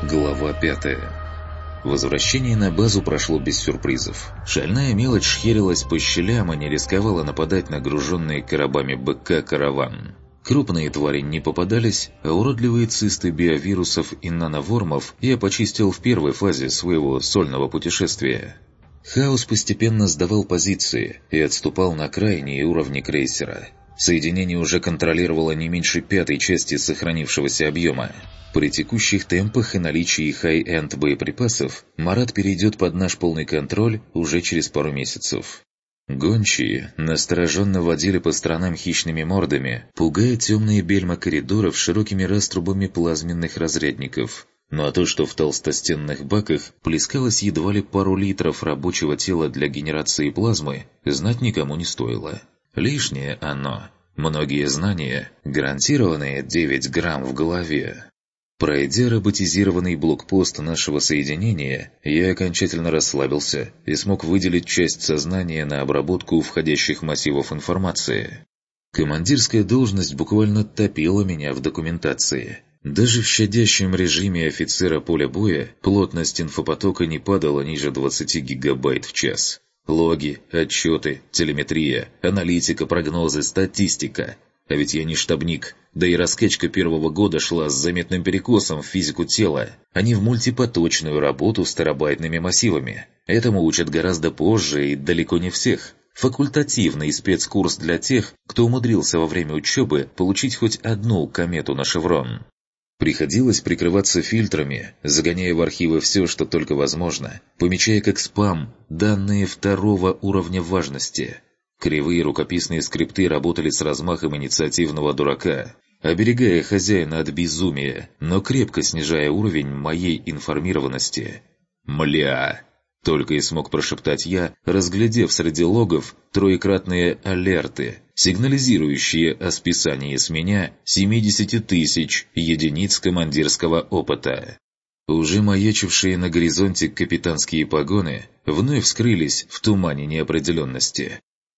Глава 5. Возвращение на базу прошло без сюрпризов. Шальная мелочь шхерилась по щелям и не рисковала нападать на груженные коробами БК караван. Крупные твари не попадались, а уродливые цисты биовирусов и нановормов я почистил в первой фазе своего сольного путешествия. Хаос постепенно сдавал позиции и отступал на крайние уровни крейсера. Соединение уже контролировало не меньше пятой части сохранившегося объема. При текущих темпах и наличии хай-энд боеприпасов Марат перейдет под наш полный контроль уже через пару месяцев. Гончие настороженно водили по сторонам хищными мордами, пугая темные бельма коридоров широкими раструбами плазменных разрядников. Ну а то, что в толстостенных баках плескалось едва ли пару литров рабочего тела для генерации плазмы, знать никому не стоило. Лишнее оно. Многие знания, гарантированные 9 грамм в голове. Пройдя роботизированный блокпост нашего соединения, я окончательно расслабился и смог выделить часть сознания на обработку входящих массивов информации. Командирская должность буквально топила меня в документации. Даже в щадящем режиме офицера поля боя плотность инфопотока не падала ниже 20 гигабайт в час. Логи, отчеты, телеметрия, аналитика, прогнозы, статистика. А ведь я не штабник, да и раскачка первого года шла с заметным перекосом в физику тела, а не в мультипоточную работу с терабайтными массивами. Этому учат гораздо позже и далеко не всех. Факультативный спецкурс для тех, кто умудрился во время учебы получить хоть одну комету на шеврон. Приходилось прикрываться фильтрами, загоняя в архивы все, что только возможно, помечая как спам данные второго уровня важности. Кривые рукописные скрипты работали с размахом инициативного дурака, оберегая хозяина от безумия, но крепко снижая уровень моей информированности. «Мля!» — только и смог прошептать я, разглядев среди логов троекратные алерты, сигнализирующие о списании с меня 70 тысяч единиц командирского опыта. Уже маячившие на горизонте капитанские погоны вновь вскрылись в тумане неопределенности.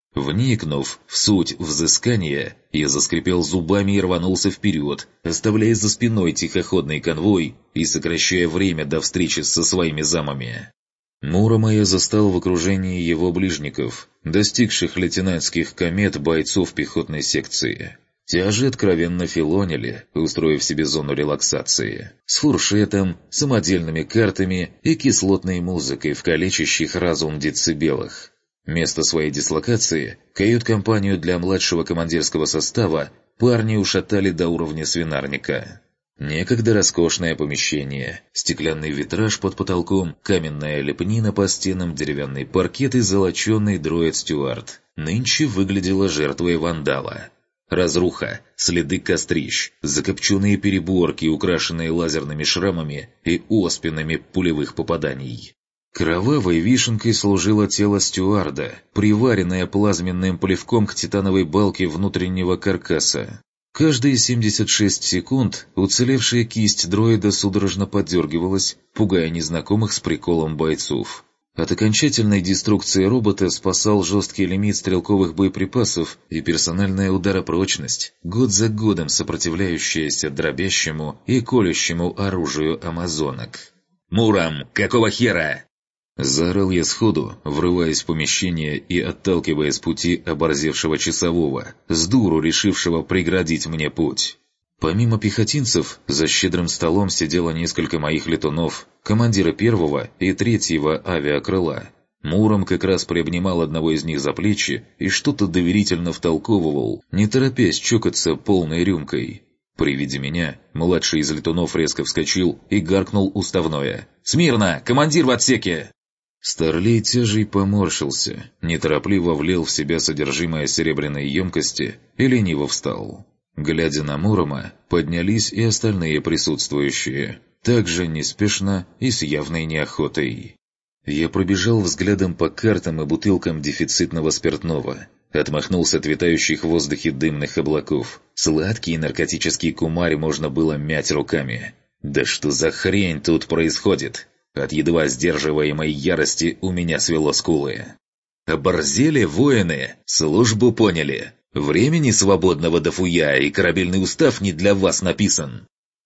Вникнув в суть взыскания, я заскрипел зубами и рванулся вперед, оставляя за спиной тихоходный конвой и сокращая время до встречи со своими замами. Мурома я застал в окружении его ближников, достигших лейтенантских комет бойцов пехотной секции. Те же откровенно филонили, устроив себе зону релаксации, с фуршетом, самодельными картами и кислотной музыкой в калечащих разум децибелах. Место своей дислокации, кают-компанию для младшего командирского состава, парни ушатали до уровня свинарника. Некогда роскошное помещение, стеклянный витраж под потолком, каменная лепнина по стенам, деревянный паркет и золоченый дроид-стюард. Нынче выглядела жертвой вандала. Разруха, следы кострищ, закопченные переборки, украшенные лазерными шрамами и оспинами пулевых попаданий. Кровавой вишенкой служило тело стюарда, приваренное плазменным плевком к титановой балке внутреннего каркаса. Каждые 76 секунд уцелевшая кисть дроида судорожно подергивалась, пугая незнакомых с приколом бойцов. От окончательной деструкции робота спасал жесткий лимит стрелковых боеприпасов и персональная ударопрочность, год за годом сопротивляющаяся дробящему и колющему оружию амазонок. «Муром, какого хера?» Заорал я сходу, врываясь в помещение и отталкивая с пути оборзевшего часового, с дуру решившего преградить мне путь. Помимо пехотинцев, за щедрым столом сидело несколько моих летунов, командира первого и третьего авиакрыла. Муром как раз приобнимал одного из них за плечи и что-то доверительно втолковывал, не торопясь чокаться полной рюмкой. При виде меня, младший из летунов резко вскочил и гаркнул уставное: «Смирно! Командир в отсеке!» Старлей тяжей поморщился, неторопливо влил в себя содержимое серебряной емкости и лениво встал. Глядя на Мурома, поднялись и остальные присутствующие, также неспешно и с явной неохотой. Я пробежал взглядом по картам и бутылкам дефицитного спиртного, отмахнулся от витающих в воздухе дымных облаков. Сладкий наркотический кумарь можно было мять руками. Да что за хрень тут происходит? От едва сдерживаемой ярости у меня свело скулы. Оборзели воины, службу поняли. Времени свободного дофуя и корабельный устав не для вас написан.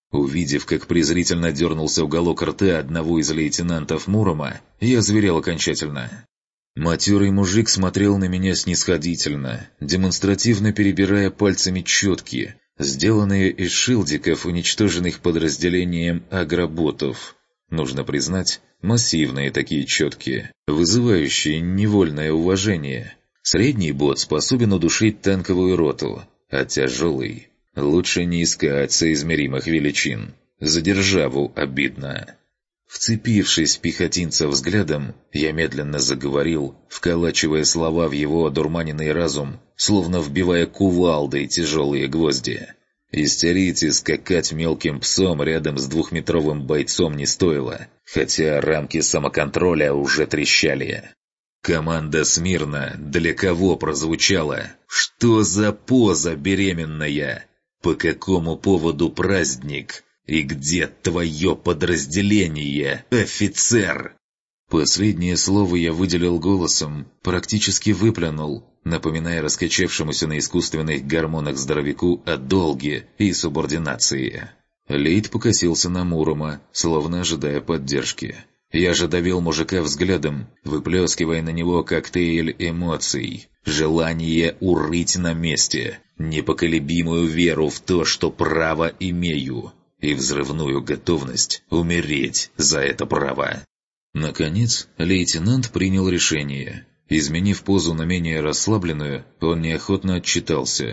Увидев, как презрительно дернулся уголок рта одного из лейтенантов Мурома, я зверел окончательно. Матерый мужик смотрел на меня снисходительно, демонстративно перебирая пальцами четки, сделанные из шилдиков, уничтоженных подразделением агроботов. Нужно признать, массивные такие четки, вызывающие невольное уважение. Средний бот способен удушить танковую роту, а тяжелый лучше не искать соизмеримых величин. За державу обидно. Вцепившись в пехотинца взглядом, я медленно заговорил, вколачивая слова в его одурманенный разум, словно вбивая кувалдой тяжелые гвозди. Истерить и скакать мелким псом рядом с двухметровым бойцом не стоило, хотя рамки самоконтроля уже трещали. Команда смирно для кого прозвучала? Что за поза беременная? По какому поводу праздник? И где твое подразделение, офицер? Последнее слово я выделил голосом, практически выплюнул, напоминая раскачавшемуся на искусственных гормонах здоровяку о долге и субординации. Лейд покосился на Мурома, словно ожидая поддержки. Я же давил мужика взглядом, выплескивая на него коктейль эмоций. Желание урыть на месте, непоколебимую веру в то, что право имею, и взрывную готовность умереть за это право. Наконец, лейтенант принял решение. Изменив позу на менее расслабленную, он неохотно отчитался.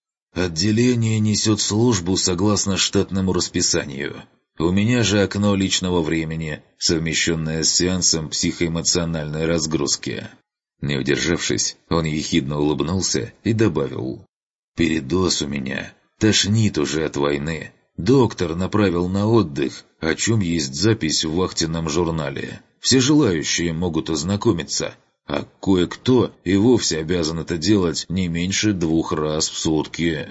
«Отделение несет службу согласно штатному расписанию. У меня же окно личного времени, совмещенное с сеансом психоэмоциональной разгрузки». Не удержавшись, он ехидно улыбнулся и добавил. «Передоз у меня. Тошнит уже от войны. Доктор направил на отдых, о чем есть запись в вахтенном журнале. Все желающие могут ознакомиться, а кое-кто и вовсе обязан это делать не меньше 2 раз в сутки».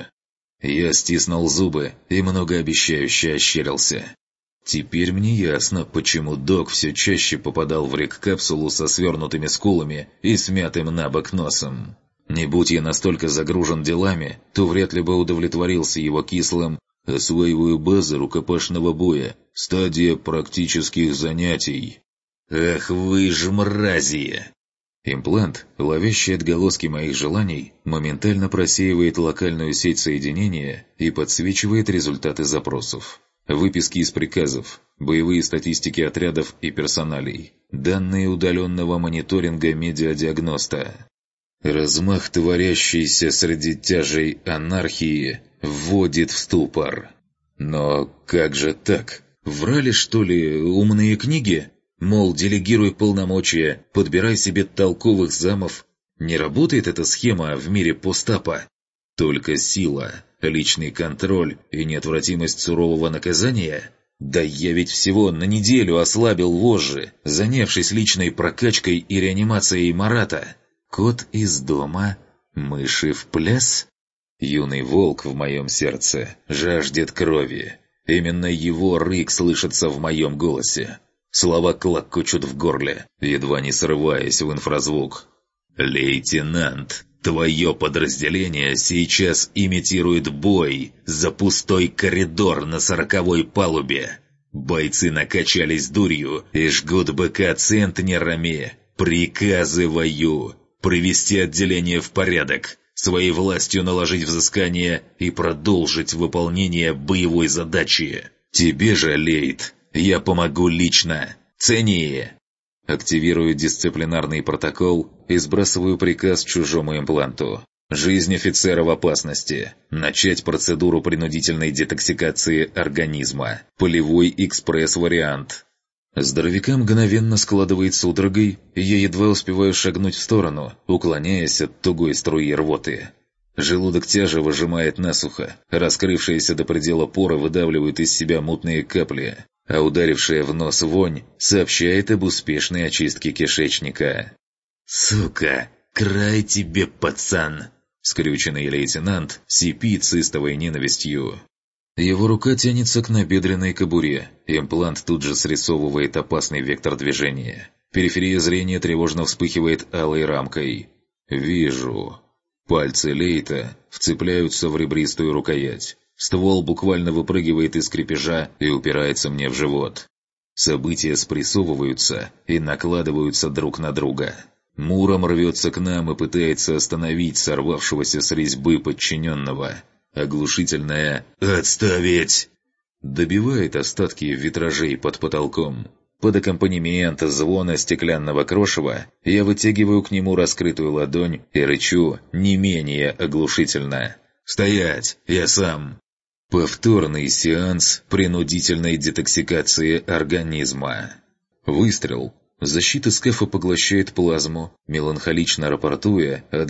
Я стиснул зубы и многообещающе ощерился. Теперь мне ясно, почему док все чаще попадал в рек-капсулу со свернутыми скулами и смятым набок носом. Не будь я настолько загружен делами, то вряд ли бы удовлетворился его кислым «осваиваю базы рукопашного боя, стадия практических занятий». «Ах вы ж мрази!» Имплант, ловящий отголоски моих желаний, моментально просеивает локальную сеть соединения и подсвечивает результаты запросов. Выписки из приказов, боевые статистики отрядов и персоналей, данные удаленного мониторинга медиадиагноста. Размах творящейся среди тяжей анархии вводит в ступор. Но как же так? Врали, что ли, умные книги? Мол, делегируй полномочия, подбирай себе толковых замов. Не работает эта схема в мире постапа. Только сила, личный контроль и неотвратимость сурового наказания? Да я ведь всего на неделю ослабил вожжи, занявшись личной прокачкой и реанимацией Марата. Кот из дома, мыши в пляс? Юный волк в моем сердце жаждет крови. Именно его рык слышится в моем голосе. Слова клокочут в горле, едва не срываясь в инфразвук. «Лейтенант, твое подразделение сейчас имитирует бой за пустой коридор на 40-й палубе. Бойцы накачались дурью и жгут БК центнерами. Приказываю привести отделение в порядок, своей властью наложить взыскание и продолжить выполнение боевой задачи. Тебе же, Лейт, я помогу лично. Цени!» Активирую дисциплинарный протокол и сбрасываю приказ чужому импланту. Жизнь офицера в опасности. Начать процедуру принудительной детоксикации организма. Полевой экспресс-вариант. Здоровяка мгновенно складывает судорогой, и я едва успеваю шагнуть в сторону, уклоняясь от тугой струи рвоты. Желудок тяжа выжимает насухо, раскрывшиеся до предела поры выдавливают из себя мутные капли, а ударившая в нос вонь сообщает об успешной очистке кишечника. «Сука, край тебе, пацан!» Скрюченный лейтенант сипит с истовой ненавистью. Его рука тянется к набедренной кобуре. Имплант тут же срисовывает опасный вектор движения. Периферия зрения тревожно вспыхивает алой рамкой. «Вижу». Пальцы Лейта вцепляются в ребристую рукоять. Ствол буквально выпрыгивает из крепежа и упирается мне в живот. События спрессовываются и накладываются друг на друга. Муром рвется к нам и пытается остановить сорвавшегося с резьбы подчиненного. Оглушительное «Отставить!» добивает остатки витражей под потолком. Под аккомпанемент звона стеклянного крошева я вытягиваю к нему раскрытую ладонь и рычу не менее оглушительно. «Стоять! Я сам!» Повторный сеанс принудительной детоксикации организма. Выстрел. Защита скафа поглощает плазму, меланхолично рапортуя о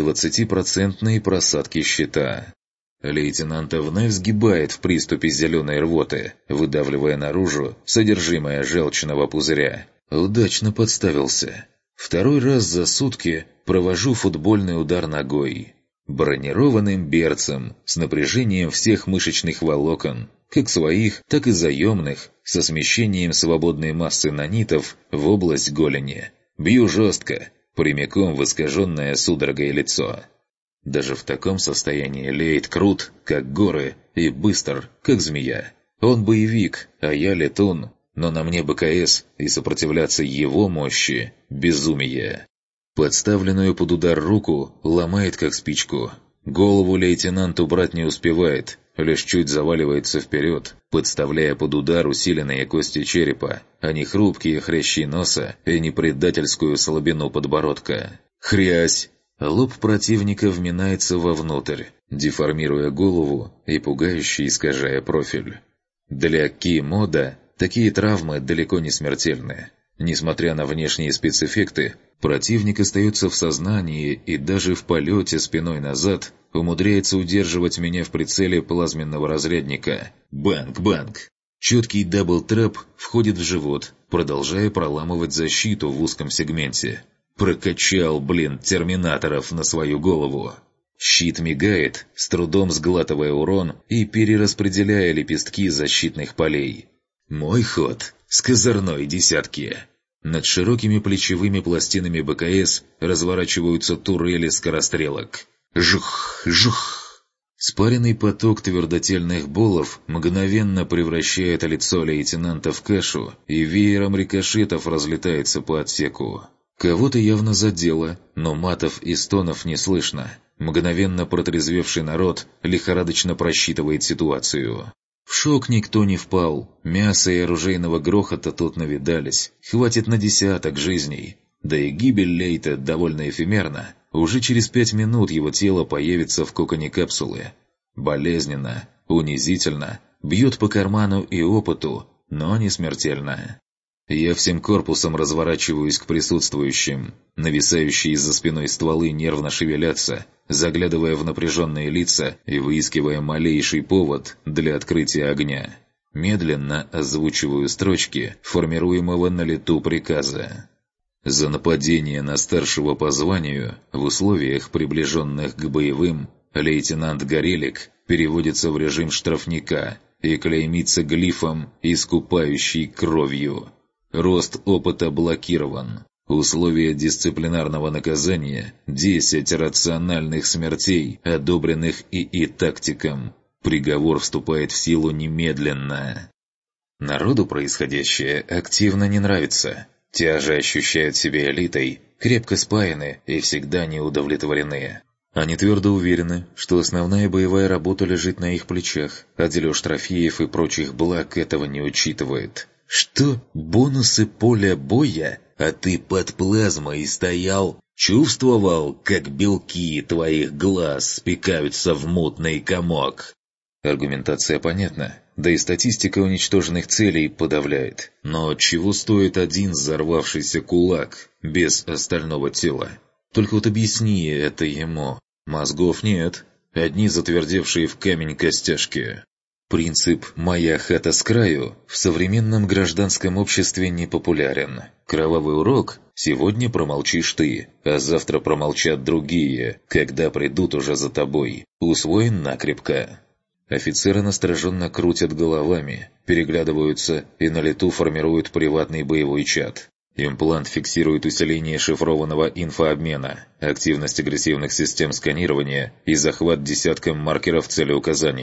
20% просадке щита. Лейтенанта вновь сгибает в приступе зеленой рвоты, выдавливая наружу содержимое желчного пузыря. Удачно подставился. Второй раз за сутки провожу футбольный удар ногой. Бронированным берцем, с напряжением всех мышечных волокон, как своих, так и заемных, со смещением свободной массы нанитов в область голени. Бью жестко, прямиком в искаженное судорогой лицо. Даже в таком состоянии Лейт крут, как горы, и быстр, как змея. Он боевик, а я летун, но на мне БКС, и сопротивляться его мощи – безумие. Подставленную под удар руку ломает как спичку. Голову лейтенант убрать не успевает, лишь чуть заваливается вперед, подставляя под удар усиленные кости черепа, а не хрупкие хрящи носа и не предательскую слабину подбородка. Хрясь! Лоб противника вминается вовнутрь, деформируя голову и пугающе искажая профиль. Для Ки-мода такие травмы далеко не смертельны. Несмотря на внешние спецэффекты, противник остается в сознании и даже в полете спиной назад умудряется удерживать меня в прицеле плазменного разрядника. Банг-банг! Четкий дабл-трэп входит в живот, продолжая проламывать защиту в узком сегменте. Прокачал, терминаторов на свою голову. Щит мигает, с трудом сглатывая урон и перераспределяя лепестки защитных полей. Мой ход с козырной десятки. Над широкими плечевыми пластинами БКС разворачиваются турели скорострелок. Жух, жух. Спаренный поток твердотельных болов мгновенно превращает лицо лейтенанта в кашу и веером рикошетов разлетается по отсеку. Кого-то явно задело, но матов и стонов не слышно. Мгновенно протрезвевший народ лихорадочно просчитывает ситуацию. В шок никто не впал. Мяса и оружейного грохота тут навидались. Хватит на десяток жизней. Да и гибель Лейта довольно эфемерна. Уже через 5 минут его тело появится в коконе капсулы. Болезненно, унизительно, бьет по карману и опыту, но не смертельно. Я всем корпусом разворачиваюсь к присутствующим. Нависающие за спиной стволы нервно шевелятся, заглядывая в напряженные лица и выискивая малейший повод для открытия огня. Медленно озвучиваю строчки формируемого на лету приказа. За нападение на старшего по званию в условиях, приближенных к боевым, лейтенант Горелик переводится в режим штрафника и клеймится глифом «Искупающий кровью». Рост опыта блокирован. Условия дисциплинарного наказания – 10 рациональных смертей, одобренных ИИ тактиком. Приговор вступает в силу немедленно. Народу происходящее активно не нравится. Те же ощущают себя элитой, крепко спаяны и всегда неудовлетворены. Они твердо уверены, что основная боевая работа лежит на их плечах, а дележ трофеев и прочих благ этого не учитывает. Что? Бонусы поля боя? А ты под плазмой стоял? Чувствовал, как белки твоих глаз спекаются в мутный комок? Аргументация понятна, да и статистика уничтоженных целей подавляет. Но чего стоит один взорвавшийся кулак без остального тела? Только вот объясни это ему. Мозгов нет, одни затвердевшие в камень костяшки. Принцип «моя хата с краю» в современном гражданском обществе не популярен. Кровавый урок – сегодня промолчишь ты, а завтра промолчат другие, когда придут уже за тобой. Усвоен накрепко. Офицеры настороженно крутят головами, переглядываются и на лету формируют приватный боевой чат. Имплант фиксирует усиление шифрованного инфообмена, активность агрессивных систем сканирования и захват десятком маркеров целеуказания.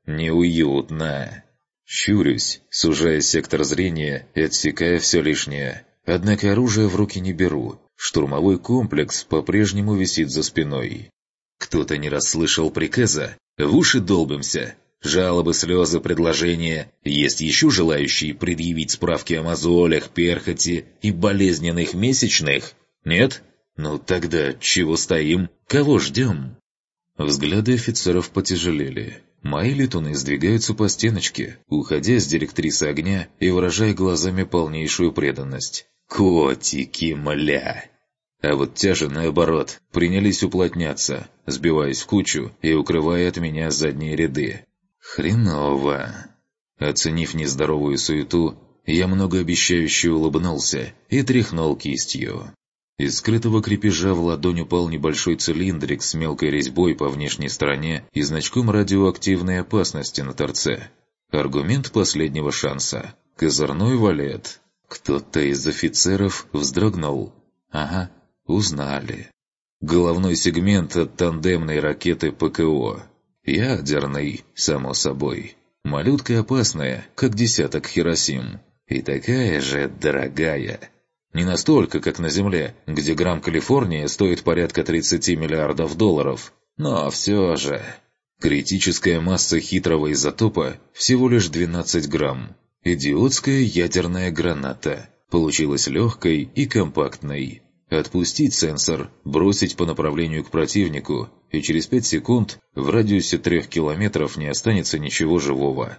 неуютно. Щурюсь, сужая сектор зрения и отсекая все лишнее. Однако оружие в руки не беру. Штурмовой комплекс по-прежнему висит за спиной. Кто-то не расслышал приказа? В уши долбимся. Жалобы, слезы, предложения. Есть еще желающие предъявить справки о мозолях, перхоти и болезненных месячных? Нет? Ну тогда чего стоим? Кого ждем? Взгляды офицеров потяжелели. Мои летуны сдвигаются по стеночке, уходя с директрисы огня и выражая глазами полнейшую преданность. Котики, мля! А вот те же, наоборот, принялись уплотняться, сбиваясь в кучу и укрывая от меня задние ряды. Хреново. Оценив нездоровую суету, я многообещающе улыбнулся и тряхнул кистью. Из скрытого крепежа в ладонь упал небольшой цилиндрик с мелкой резьбой по внешней стороне и значком радиоактивной опасности на торце. Аргумент последнего шанса. Козырной валет. Кто-то из офицеров вздрогнул. Ага, узнали. Головной сегмент от тандемной ракеты ПКО. Ядерный, само собой. Малютка опасная, как десяток Хиросим. И такая же дорогая. Не настолько, как на Земле, где грамм Калифорния стоит порядка 30 миллиардов долларов. Но все же... Критическая масса хитрого изотопа всего лишь 12 грамм. Идиотская ядерная граната. Получилась легкой и компактной. Отпустить сенсор, бросить по направлению к противнику, и через 5 секунд в радиусе 3 километров не останется ничего живого.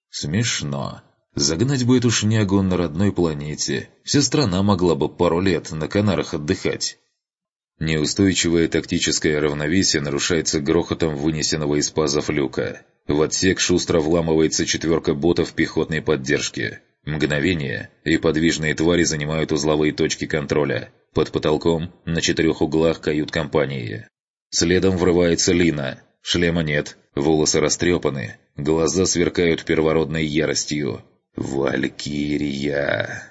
Смешно. Загнать бы эту шнягу на родной планете. Вся страна могла бы пару лет на Канарах отдыхать. Неустойчивое тактическое равновесие нарушается грохотом вынесенного из пазов люка. В отсек шустро вламывается 4 ботов пехотной поддержки. Мгновение, и подвижные твари занимают узловые точки контроля. Под потолком, на 4 углах кают-компании. Следом врывается Лина. Шлема нет, волосы растрепаны, глаза сверкают первородной яростью. Валькирия.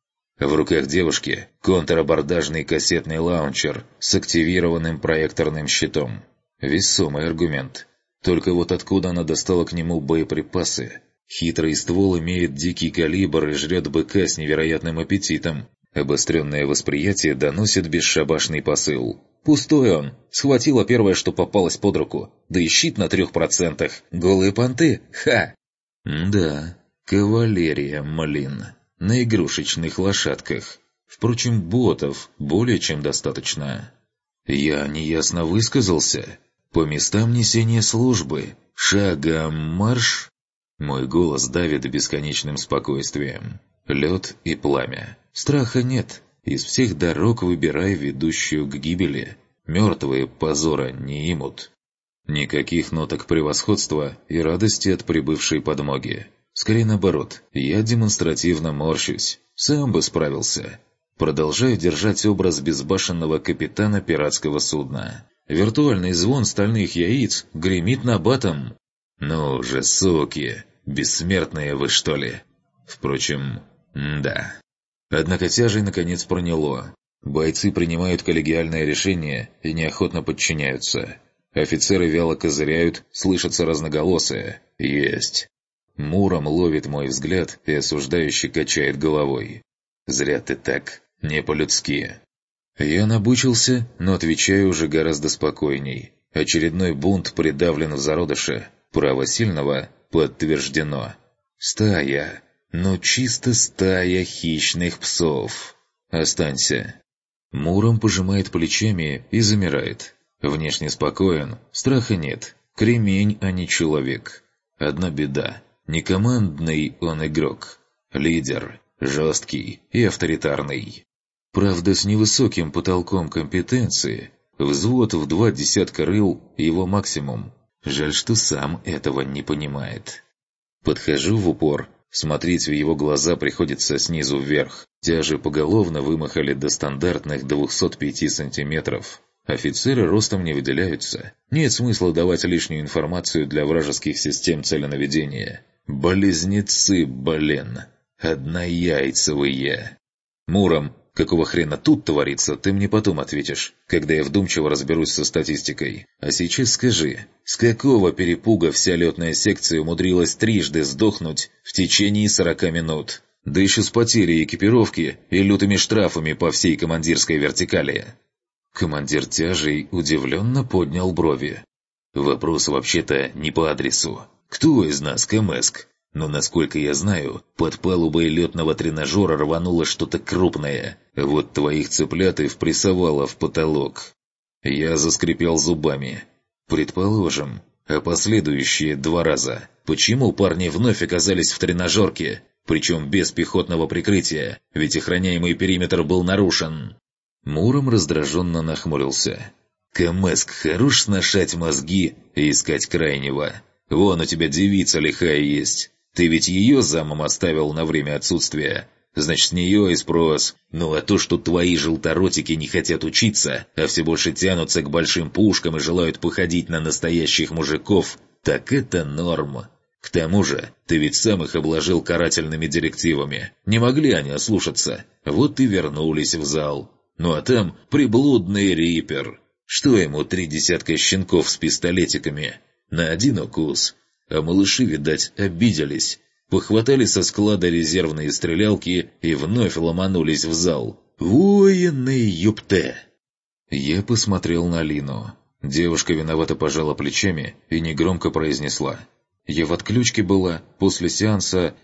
В руках девушки контрабордажный кассетный лаунчер с активированным проекторным щитом. Весомый аргумент. Только вот откуда она достала к нему боеприпасы? Хитрый ствол имеет дикий калибр и жрет быка с невероятным аппетитом. Обостренное восприятие доносит бесшабашный посыл. Пустой он. Схватила первое, что попалось под руку. Да и щит на 3%. Голые понты? Ха! Да, кавалерия, млин. На игрушечных лошадках. Впрочем, ботов более чем достаточно. Я неясно высказался. По местам несения службы. Шагом марш! Мой голос давит бесконечным спокойствием. Лед и пламя. Страха нет. Из всех дорог выбирай ведущую к гибели. Мертвые позора не имут. Никаких ноток превосходства и радости от прибывшей подмоги. Скорее наоборот, я демонстративно морщусь. Сам бы справился. Продолжаю держать образ безбашенного капитана пиратского судна. Виртуальный звон стальных яиц гремит набатом. Ну же, суки, бессмертные вы, что ли? Впрочем, да. Однако тяжей наконец проняло. Бойцы принимают коллегиальное решение и неохотно подчиняются. Офицеры вяло козыряют, слышатся разноголосые. Есть. Муром ловит мой взгляд и осуждающе качает головой. Зря ты так, не по-людски. Я набычился, но отвечаю уже гораздо спокойней. Очередной бунт придавлен в зародыше. Право сильного подтверждено. Стая. Ну чисто стая хищных псов. Останься. Муром пожимает плечами и замирает. Внешне спокоен, страха нет. Кремень, а не человек. Одна беда. Не командный он игрок. Лидер. Жесткий и авторитарный. Правда, с невысоким потолком компетенции. Взвод в 20 рыл – его максимум. Жаль, что сам этого не понимает. Подхожу в упор. Смотреть в его глаза приходится снизу вверх. Тяжи поголовно вымахали до стандартных 205 сантиметров. Офицеры ростом не выделяются. Нет смысла давать лишнюю информацию для вражеских систем целенаведения. Близнецы, блин. Однояйцевые. Муром, Какого хрена тут творится, ты мне потом ответишь, когда я вдумчиво разберусь со статистикой. А сейчас скажи, с какого перепуга вся летная секция умудрилась трижды сдохнуть в течение 40 минут? Да еще с потерей экипировки и лютыми штрафами по всей командирской вертикали. Командир тяжей удивленно поднял брови. Вопрос вообще-то не по адресу. Кто из нас КМСК? Но, насколько я знаю, под палубой летного тренажера рвануло что-то крупное. Вот твоих цыплят и впрессовало в потолок. Я заскрипел зубами. Предположим, а последующие 2 раза. Почему парни вновь оказались в тренажерке? Причем без пехотного прикрытия, ведь охраняемый периметр был нарушен. Муром раздраженно нахмурился. «КМСК, хорош сношать мозги и искать крайнего. Вон у тебя девица лихая есть. Ты ведь ее замом оставил на время отсутствия. Значит, с нее и спрос. Ну а то, что твои желторотики не хотят учиться, а все больше тянутся к большим пушкам и желают походить на настоящих мужиков, так это норма. К тому же, ты ведь сам их обложил карательными директивами. Не могли они ослушаться. Вот и вернулись в зал. Ну а там приблудный рипер. Что ему 3 десятка щенков с пистолетиками? На 1 укус. А малыши, видать, обиделись. Похватали со склада резервные стрелялки и вновь ломанулись в зал. Военный юпте! Я посмотрел на Лину. Девушка виновато пожала плечами и негромко произнесла. Я в отключке была после сеанса...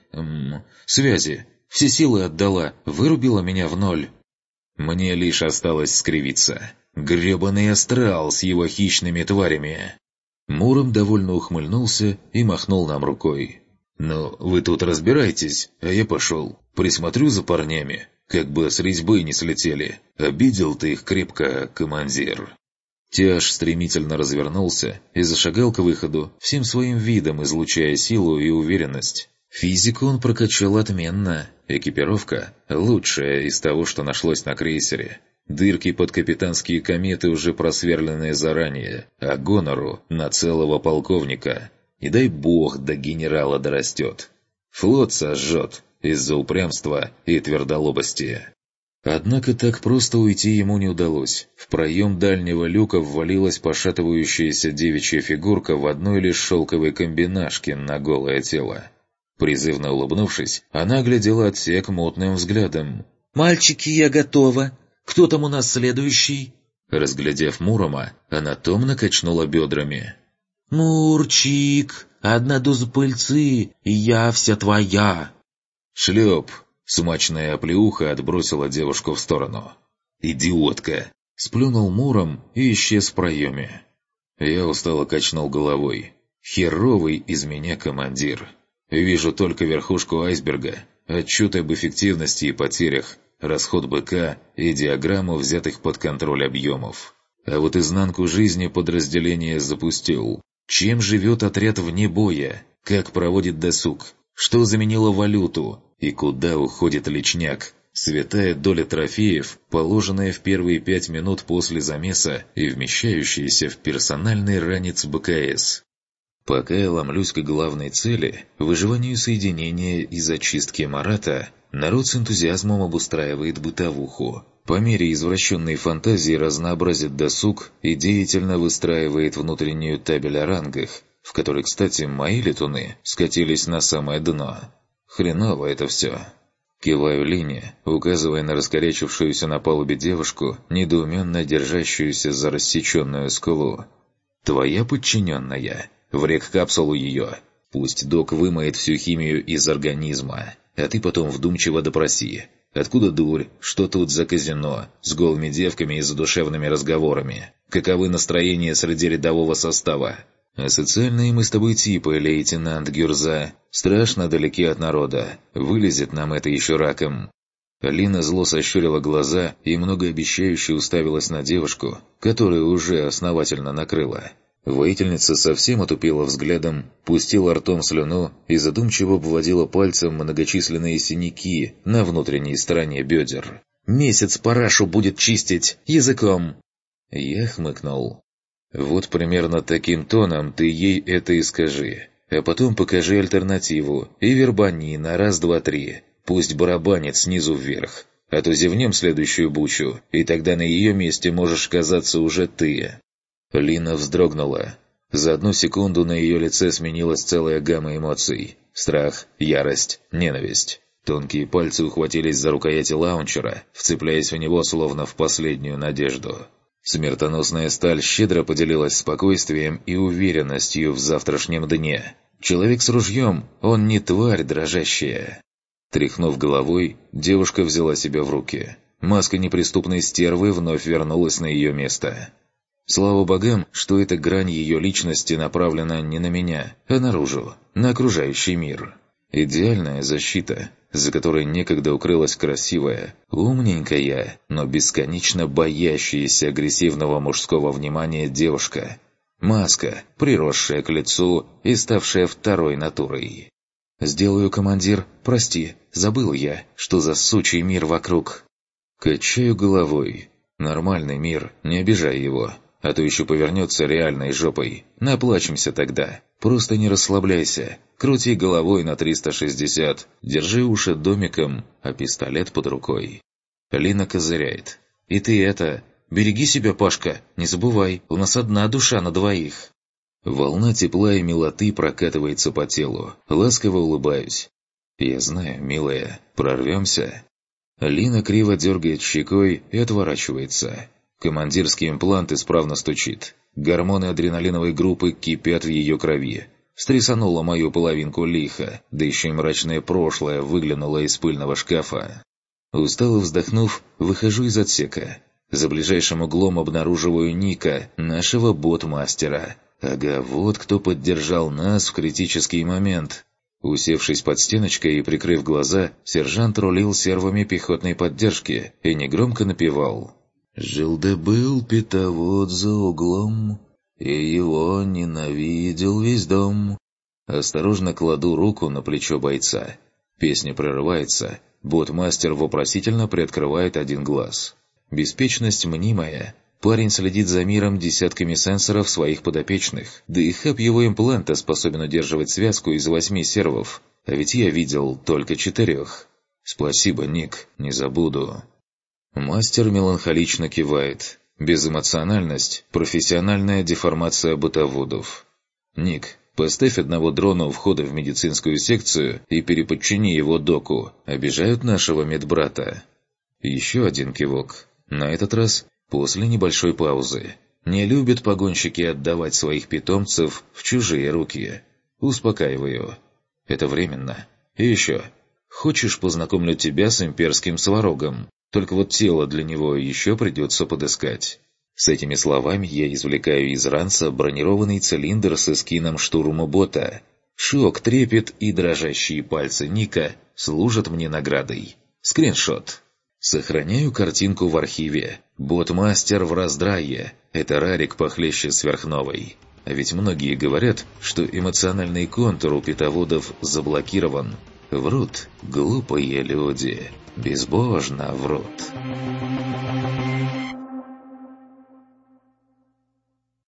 связи. Все силы отдала, вырубила меня в ноль. Мне лишь осталось скривиться. Гребаный астрал с его хищными тварями. Муром довольно ухмыльнулся и махнул нам рукой. «Ну, вы тут разбирайтесь, а я пошел. Присмотрю за парнями, как бы с резьбы не слетели. Обидел ты их крепко, командир». Тяж стремительно развернулся и зашагал к выходу, всем своим видом излучая силу и уверенность. Физику он прокачал отменно, экипировка – лучшая из того, что нашлось на крейсере. Дырки под капитанские кометы уже просверленные заранее, а гонору на целого полковника. И дай бог до генерала дорастет. Флот сожжет из-за упрямства и твердолобости. Однако так просто уйти ему не удалось. В проем дальнего люка ввалилась пошатывающаяся девичья фигурка в одной лишь шелковой комбинашке на голое тело. Призывно улыбнувшись, она глядела отсек мутным взглядом. «Мальчики, я готова. Кто там у нас следующий?» Разглядев Мурома, она томно качнула бедрами. «Мурчик, 1 доза пыльцы, и я вся твоя!» «Шлеп!» — смачная оплеуха отбросила девушку в сторону. «Идиотка!» — сплюнул Муром и исчез в проеме. Я устало качнул головой. «Херовый из меня командир. Вижу только верхушку айсберга, отчеты об эффективности и потерях, расход БК и диаграмму взятых под контроль объемов. А вот изнанку жизни подразделение запустил. Чем живет отряд вне боя? Как проводит досуг? Что заменило валюту? И куда уходит личняк? Святая доля трофеев, положенная в первые 5 минут после замеса и вмещающаяся в персональный ранец БКС. Пока я ломлюсь к главной цели, выживанию соединения и зачистке Марата, народ с энтузиазмом обустраивает бытовуху. По мере извращенной фантазии разнообразит досуг и деятельно выстраивает внутреннюю табель о рангах, в которой, кстати, мои летуны скатились на самое дно. Хреново это все. Киваю Лине, указывая на раскорячившуюся на палубе девушку, недоуменно держащуюся за рассеченную скулу. «Твоя подчиненная. В рек-капсулу ее. Пусть док вымоет всю химию из организма, а ты потом вдумчиво допроси. Откуда дурь? Что тут за казино? С голыми девками и задушевными разговорами? Каковы настроения среди рядового состава? Асоциальные мы с тобой типы, лейтенант Гюрза. Страшно далеки от народа. Вылезет нам это еще раком». Лина зло сощурила глаза и многообещающе уставилась на девушку, которую уже основательно накрыла. Воительница совсем отупила взглядом, пустила ртом слюну и задумчиво обводила пальцем многочисленные синяки на внутренней стороне бедер. «Месяц парашу будет чистить языком!» Я хмыкнул. «Вот примерно таким тоном ты ей это и скажи, а потом покажи альтернативу и вербани на 1, 2, 3. Пусть барабанит снизу вверх. А то зевнем следующую бучу, и тогда на ее месте можешь казаться уже ты». Лина вздрогнула. За одну секунду на ее лице сменилась целая гамма эмоций. Страх, ярость, ненависть. Тонкие пальцы ухватились за рукояти лаунчера, вцепляясь в него словно в последнюю надежду. Смертоносная сталь щедро поделилась спокойствием и уверенностью в завтрашнем дне. Человек с ружьем, он не тварь дрожащая. Тряхнув головой, девушка взяла себя в руки. Маска неприступной стервы вновь вернулась на ее место. Слава богам, что эта грань ее личности направлена не на меня, а наружу, на окружающий мир. Идеальная защита, за которой некогда укрылась красивая, умненькая, но бесконечно боящаяся агрессивного мужского внимания девушка. Маска, приросшая к лицу и ставшая второй натурой. «Сделаю, командир, прости, забыл я, что за сучий мир вокруг». Качаю головой. Нормальный мир, не обижай его. А то еще повернется реальной жопой. Наплачемся тогда. Просто не расслабляйся. Крути головой на 360. Держи уши домиком, а пистолет под рукой. Лина козыряет. И ты это... Береги себя, Пашка. Не забывай, у нас одна душа на двоих. Волна тепла и милоты прокатывается по телу. Ласково улыбаюсь. Я знаю, милая, прорвемся. Лина криво дергает щекой и отворачивается. Командирский имплант исправно стучит. Гормоны адреналиновой группы кипят в ее крови. Стрясанула мою половинку лихо, да еще и мрачное прошлое выглянуло из пыльного шкафа. Устало вздохнув, выхожу из отсека. За ближайшим углом обнаруживаю Ника, нашего бот-мастера. Ага, вот кто поддержал нас в критический момент. Усевшись под стеночкой и прикрыв глаза, сержант рулил сервами пехотной поддержки и негромко напевал: «Жил-да-был питовод за углом, и его ненавидел весь дом». Осторожно кладу руку на плечо бойца. Песня прерывается, бот-мастер вопросительно приоткрывает один глаз. Беспечность мнимая. Парень следит за миром десятками сенсоров своих подопечных, да и хаб его импланта способен удерживать связку из 8 сервов, а ведь я видел только 4. Спасибо, Ник, не забуду. Мастер меланхолично кивает. Безэмоциональность – профессиональная деформация бытоводов. «Ник, поставь одного дрона у входа в медицинскую секцию и переподчини его доку. Обижают нашего медбрата». Еще один кивок. На этот раз после небольшой паузы. Не любят погонщики отдавать своих питомцев в чужие руки. Успокаиваю. Это временно. И еще. Хочешь, познакомлю тебя с имперским сварогом? Только вот тело для него еще придется подыскать. С этими словами я извлекаю из ранца бронированный цилиндр с эскином штурма-бота. Шок, трепет и дрожащие пальцы Ника служат мне наградой. Скриншот. Сохраняю картинку в архиве. Бот-мастер в раздрае. Это рарик похлеще сверхновой. А ведь многие говорят, что эмоциональный контур у питоводов заблокирован. Врут глупые люди. Безбожно врут.